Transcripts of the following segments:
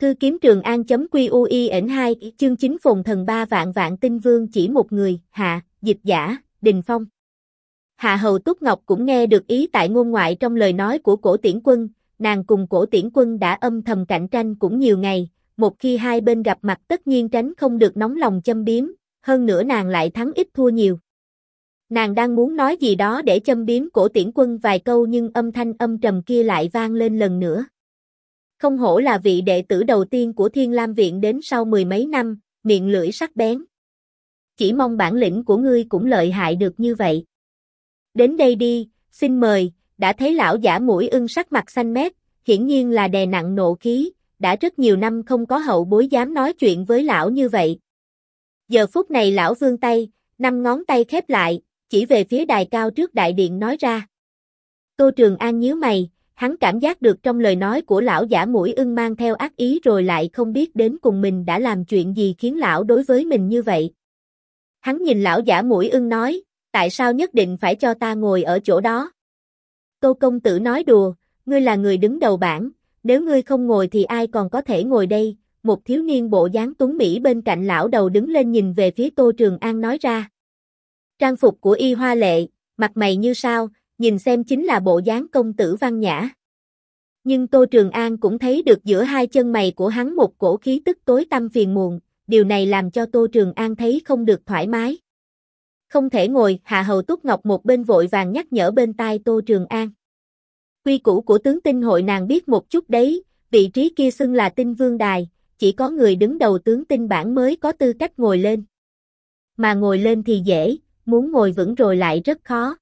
Thư kiếm Trường An.QUIN2 chương 9 Phồn thần 3 vạn vạn tinh vương chỉ một người, hạ, dịch giả, Đình Phong. Hạ hầu Túc Ngọc cũng nghe được ý tại ngôn ngoại trong lời nói của Cổ Tiễn Quân, nàng cùng Cổ Tiễn Quân đã âm thầm cạnh tranh cũng nhiều ngày, một khi hai bên gặp mặt tất nhiên tránh không được nóng lòng châm biếm, hơn nữa nàng lại thắng ít thua nhiều. Nàng đang muốn nói gì đó để châm biếm Cổ Tiễn Quân vài câu nhưng âm thanh âm trầm kia lại vang lên lần nữa. Không hổ là vị đệ tử đầu tiên của Thiên Lam Viện đến sau mười mấy năm, miệng lưỡi sắc bén. Chỉ mong bản lĩnh của ngươi cũng lợi hại được như vậy. Đến đây đi, xin mời, đã thấy lão giả mũi ưng sắc mặt xanh mét, hiển nhiên là đè nặng nộ khí, đã rất nhiều năm không có hậu bối dám nói chuyện với lão như vậy. Giờ phút này lão vươn tay, 5 ngón tay khép lại, chỉ về phía đài cao trước đại điện nói ra. Tô Trường An nhíu mày, hắn cảm giác được trong lời nói của lão giả mũi ưng mang theo ác ý rồi lại không biết đến cùng mình đã làm chuyện gì khiến lão đối với mình như vậy. Hắn nhìn lão giả mũi ưng nói, tại sao nhất định phải cho ta ngồi ở chỗ đó? Tô công tử nói đùa, ngươi là người đứng đầu bảng, nếu ngươi không ngồi thì ai còn có thể ngồi đây? Một thiếu niên bộ dáng tuấn mỹ bên cạnh lão đầu đứng lên nhìn về phía Tô Trường An nói ra. Trang phục của y hoa lệ, mặt mày như sao, nhìn xem chính là bộ dáng công tử văn nhã. Nhưng Tô Trường An cũng thấy được giữa hai chân mày của hắn một cổ khí tức tối tăm phiền muộn, điều này làm cho Tô Trường An thấy không được thoải mái. Không thể ngồi, Hạ hầu Túc Ngọc một bên vội vàng nhắc nhở bên tai Tô Trường An. Quy củ của tướng tinh hội nàng biết một chút đấy, vị trí kia xưng là tinh vương đài, chỉ có người đứng đầu tướng tinh bảng mới có tư cách ngồi lên. Mà ngồi lên thì dễ, muốn ngồi vững rồi lại rất khó.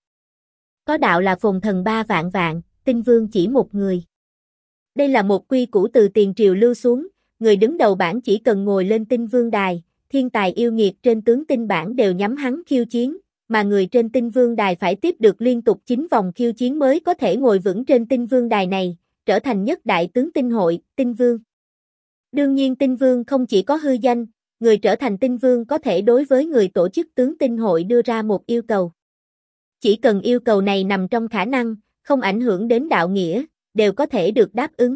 Có đạo là phồn thần 3 vạn vạn, tinh vương chỉ một người. Đây là một quy củ từ tiền triều lưu xuống, người đứng đầu bảng chỉ cần ngồi lên tinh vương đài, thiên tài yêu nghiệt trên tướng tinh bảng đều nhắm hắn khiêu chiến, mà người trên tinh vương đài phải tiếp được liên tục 9 vòng khiêu chiến mới có thể ngồi vững trên tinh vương đài này, trở thành nhất đại tướng tinh hội, tinh vương. Đương nhiên tinh vương không chỉ có hư danh, người trở thành tinh vương có thể đối với người tổ chức tướng tinh hội đưa ra một yêu cầu. Chỉ cần yêu cầu này nằm trong khả năng, không ảnh hưởng đến đạo nghĩa, đều có thể được đáp ứng.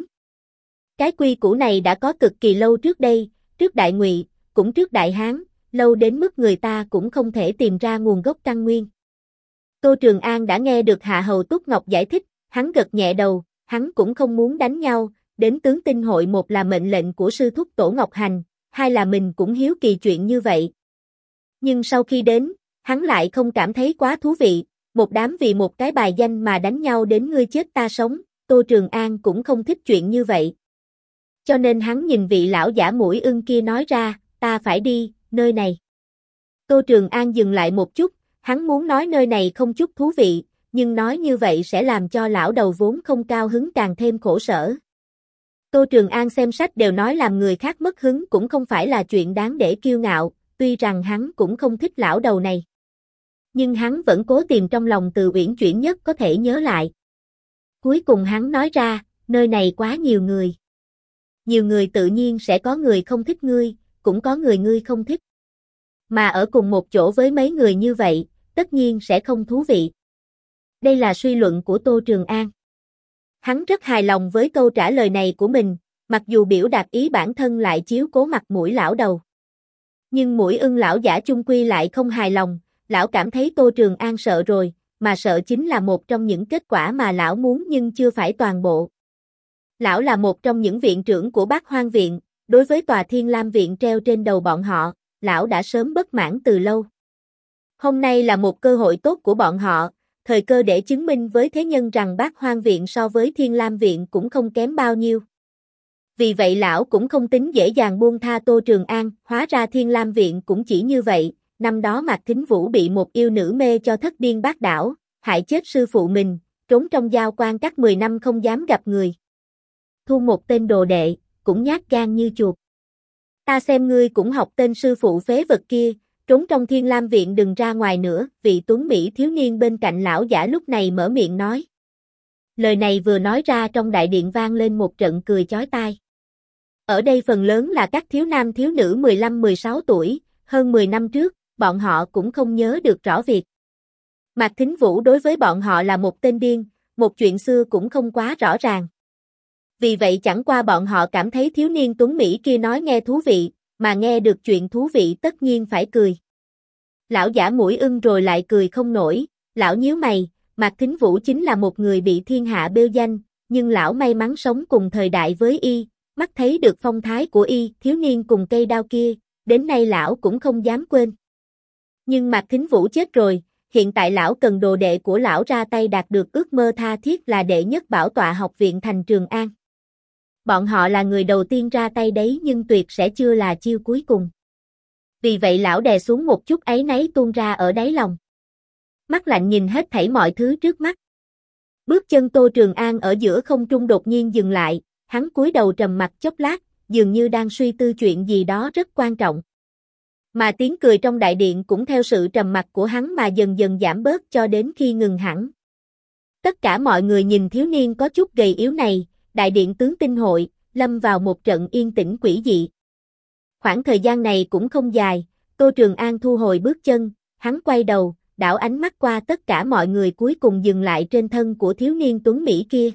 Cái quy củ này đã có cực kỳ lâu trước đây, trước Đại Ngụy, cũng trước Đại Hán, lâu đến mức người ta cũng không thể tìm ra nguồn gốc căn nguyên. Tô Trường An đã nghe được Hạ hầu Túc Ngọc giải thích, hắn gật nhẹ đầu, hắn cũng không muốn đánh nhau, đến tướng tinh hội một là mệnh lệnh của sư thúc Tổ Ngọc Hành, hai là mình cũng hiếu kỳ chuyện như vậy. Nhưng sau khi đến, hắn lại không cảm thấy quá thú vị, một đám vì một cái bài danh mà đánh nhau đến ngươi chết ta sống, Tô Trường An cũng không thích chuyện như vậy. Cho nên hắn nhìn vị lão giả mũi ưng kia nói ra, ta phải đi, nơi này. Tô Trường An dừng lại một chút, hắn muốn nói nơi này không chút thú vị, nhưng nói như vậy sẽ làm cho lão đầu vốn không cao hứng càng thêm khổ sở. Tô Trường An xem sách đều nói làm người khác mất hứng cũng không phải là chuyện đáng để kiêu ngạo, tuy rằng hắn cũng không thích lão đầu này. Nhưng hắn vẫn cố tìm trong lòng từ uyển chuyển nhất có thể nhớ lại. Cuối cùng hắn nói ra, nơi này quá nhiều người. Nhiều người tự nhiên sẽ có người không thích ngươi, cũng có người ngươi không thích. Mà ở cùng một chỗ với mấy người như vậy, tất nhiên sẽ không thú vị. Đây là suy luận của Tô Trường An. Hắn rất hài lòng với câu trả lời này của mình, mặc dù biểu đạt ý bản thân lại chiếu cố mặt mũi lão đầu. Nhưng mũi ưng lão giả chung quy lại không hài lòng, lão cảm thấy Tô Trường An sợ rồi, mà sợ chính là một trong những kết quả mà lão muốn nhưng chưa phải toàn bộ. Lão là một trong những viện trưởng của Bát Hoang Viện, đối với tòa Thiên Lam Viện treo trên đầu bọn họ, lão đã sớm bất mãn từ lâu. Hôm nay là một cơ hội tốt của bọn họ, thời cơ để chứng minh với thế nhân rằng Bát Hoang Viện so với Thiên Lam Viện cũng không kém bao nhiêu. Vì vậy lão cũng không tính dễ dàng buông tha Tô Trường An, hóa ra Thiên Lam Viện cũng chỉ như vậy, năm đó Mạc Thính Vũ bị một yêu nữ mê cho thất điên bát đảo, hại chết sư phụ mình, trốn trong giao quan các 10 năm không dám gặp người. Thu một tên đồ đệ, cũng nhát gan như chuột. Ta xem ngươi cũng học tên sư phụ phế vật kia, trốn trong Thiên Lam Viện đừng ra ngoài nữa, vị tuấn mỹ thiếu niên bên cạnh lão giả lúc này mở miệng nói. Lời này vừa nói ra trong đại điện vang lên một trận cười chói tai. Ở đây phần lớn là các thiếu nam thiếu nữ 15-16 tuổi, hơn 10 năm trước, bọn họ cũng không nhớ được rõ việc. Mạc Thính Vũ đối với bọn họ là một tên điên, một chuyện xưa cũng không quá rõ ràng. Vì vậy chẳng qua bọn họ cảm thấy thiếu niên tuấn Mỹ kia nói nghe thú vị, mà nghe được chuyện thú vị tất nhiên phải cười. Lão giả mũi ưng rồi lại cười không nổi, lão nhíu mày, Mạc Thính Vũ chính là một người bị thiên hạ bêu danh, nhưng lão may mắn sống cùng thời đại với y, mắt thấy được phong thái của y, thiếu niên cùng cây đao kia, đến nay lão cũng không dám quên. Nhưng Mạc Thính Vũ chết rồi, hiện tại lão cần đồ đệ của lão ra tay đạt được ước mơ tha thiết là đệ nhất bảo tọa học viện thành Trường An. Bọn họ là người đầu tiên ra tay đấy nhưng tuyệt sẽ chưa là chiêu cuối cùng. Vì vậy lão đè xuống một chút áy náy tuôn ra ở đáy lòng. Mắt lạnh nhìn hết thảy mọi thứ trước mắt. Bước chân Tô Trường An ở giữa không trung đột nhiên dừng lại, hắn cúi đầu trầm mặc chốc lát, dường như đang suy tư chuyện gì đó rất quan trọng. Mà tiếng cười trong đại điện cũng theo sự trầm mặc của hắn mà dần dần giảm bớt cho đến khi ngừng hẳn. Tất cả mọi người nhìn thiếu niên có chút gầy yếu này, đại điện tướng tinh hội, lâm vào một trận yên tĩnh quỷ dị. Khoảng thời gian này cũng không dài, Tô Trường An thu hồi bước chân, hắn quay đầu, đảo ánh mắt qua tất cả mọi người cuối cùng dừng lại trên thân của thiếu niên tuấn Mỹ kia.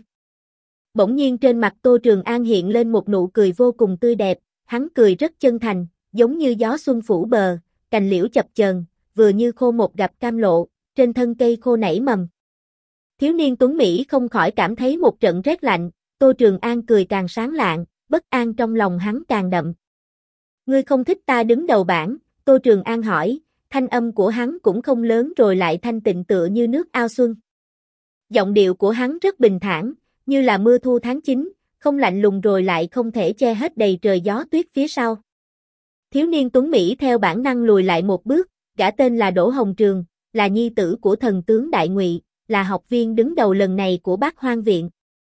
Bỗng nhiên trên mặt Tô Trường An hiện lên một nụ cười vô cùng tươi đẹp, hắn cười rất chân thành, giống như gió xuân phủ bờ, cành liễu chập chờn, vừa như khô một gặp cam lộ, trên thân cây khô nảy mầm. Thiếu niên tuấn Mỹ không khỏi cảm thấy một trận rét lạnh, Tô Trường An cười càng sáng lạng, bất an trong lòng hắn càng đậm. Ngươi không thích ta đứng đầu bảng, Tô Trường An hỏi, thanh âm của hắn cũng không lớn rồi lại thanh tịnh tựa như nước ao xuân. Giọng điệu của hắn rất bình thản, như là mưa thu tháng 9, không lạnh lùng rồi lại không thể che hết đầy trời gió tuyết phía sau. Thiếu niên tuấn Mỹ theo bản năng lùi lại một bước, gã tên là Đỗ Hồng Trường, là nhi tử của thần tướng Đại Ngụy, là học viên đứng đầu lần này của Bát Hoang Viện.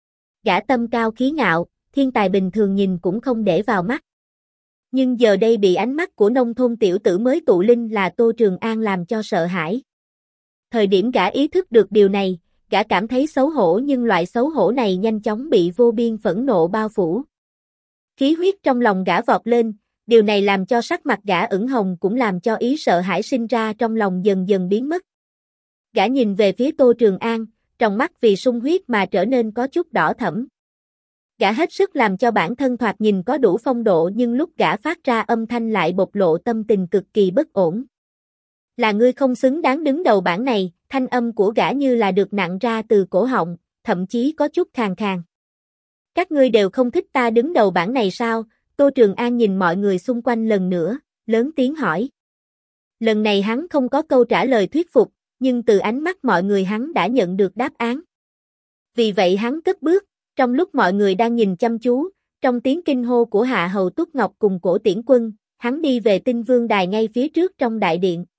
Gã tâm cao khí ngạo, thiên tài bình thường nhìn cũng không để vào mắt. Nhưng giờ đây bị ánh mắt của nông thôn tiểu tử mới tụ linh là Tô Trường An làm cho sợ hãi. Thời điểm gã ý thức được điều này, gã cảm thấy xấu hổ nhưng loại xấu hổ này nhanh chóng bị vô biên phẫn nộ bao phủ. Khí huyết trong lòng gã vọt lên, điều này làm cho sắc mặt gã ửng hồng cũng làm cho ý sợ hãi sinh ra trong lòng dần dần biến mất. Gã nhìn về phía Tô Trường An, trong mắt vì sung huyết mà trở nên có chút đỏ thẫm. Gã hết sức làm cho bản thân thoạt nhìn có đủ phong độ nhưng lúc gã phát ra âm thanh lại bộc lộ tâm tình cực kỳ bất ổn. Là ngươi không xứng đáng đứng đầu bảng này, thanh âm của gã như là được nặng ra từ cổ họng, thậm chí có chút khàn khàn. Các ngươi đều không thích ta đứng đầu bảng này sao? Tô Trường An nhìn mọi người xung quanh lần nữa, lớn tiếng hỏi. Lần này hắn không có câu trả lời thuyết phục, nhưng từ ánh mắt mọi người hắn đã nhận được đáp án. Vì vậy hắn cất bước, trong lúc mọi người đang nhìn chăm chú, trong tiếng kinh hô của Hạ Hầu Túc Ngọc cùng Cổ Tiễn Quân, hắn đi về Tinh Vương Đài ngay phía trước trong đại điện.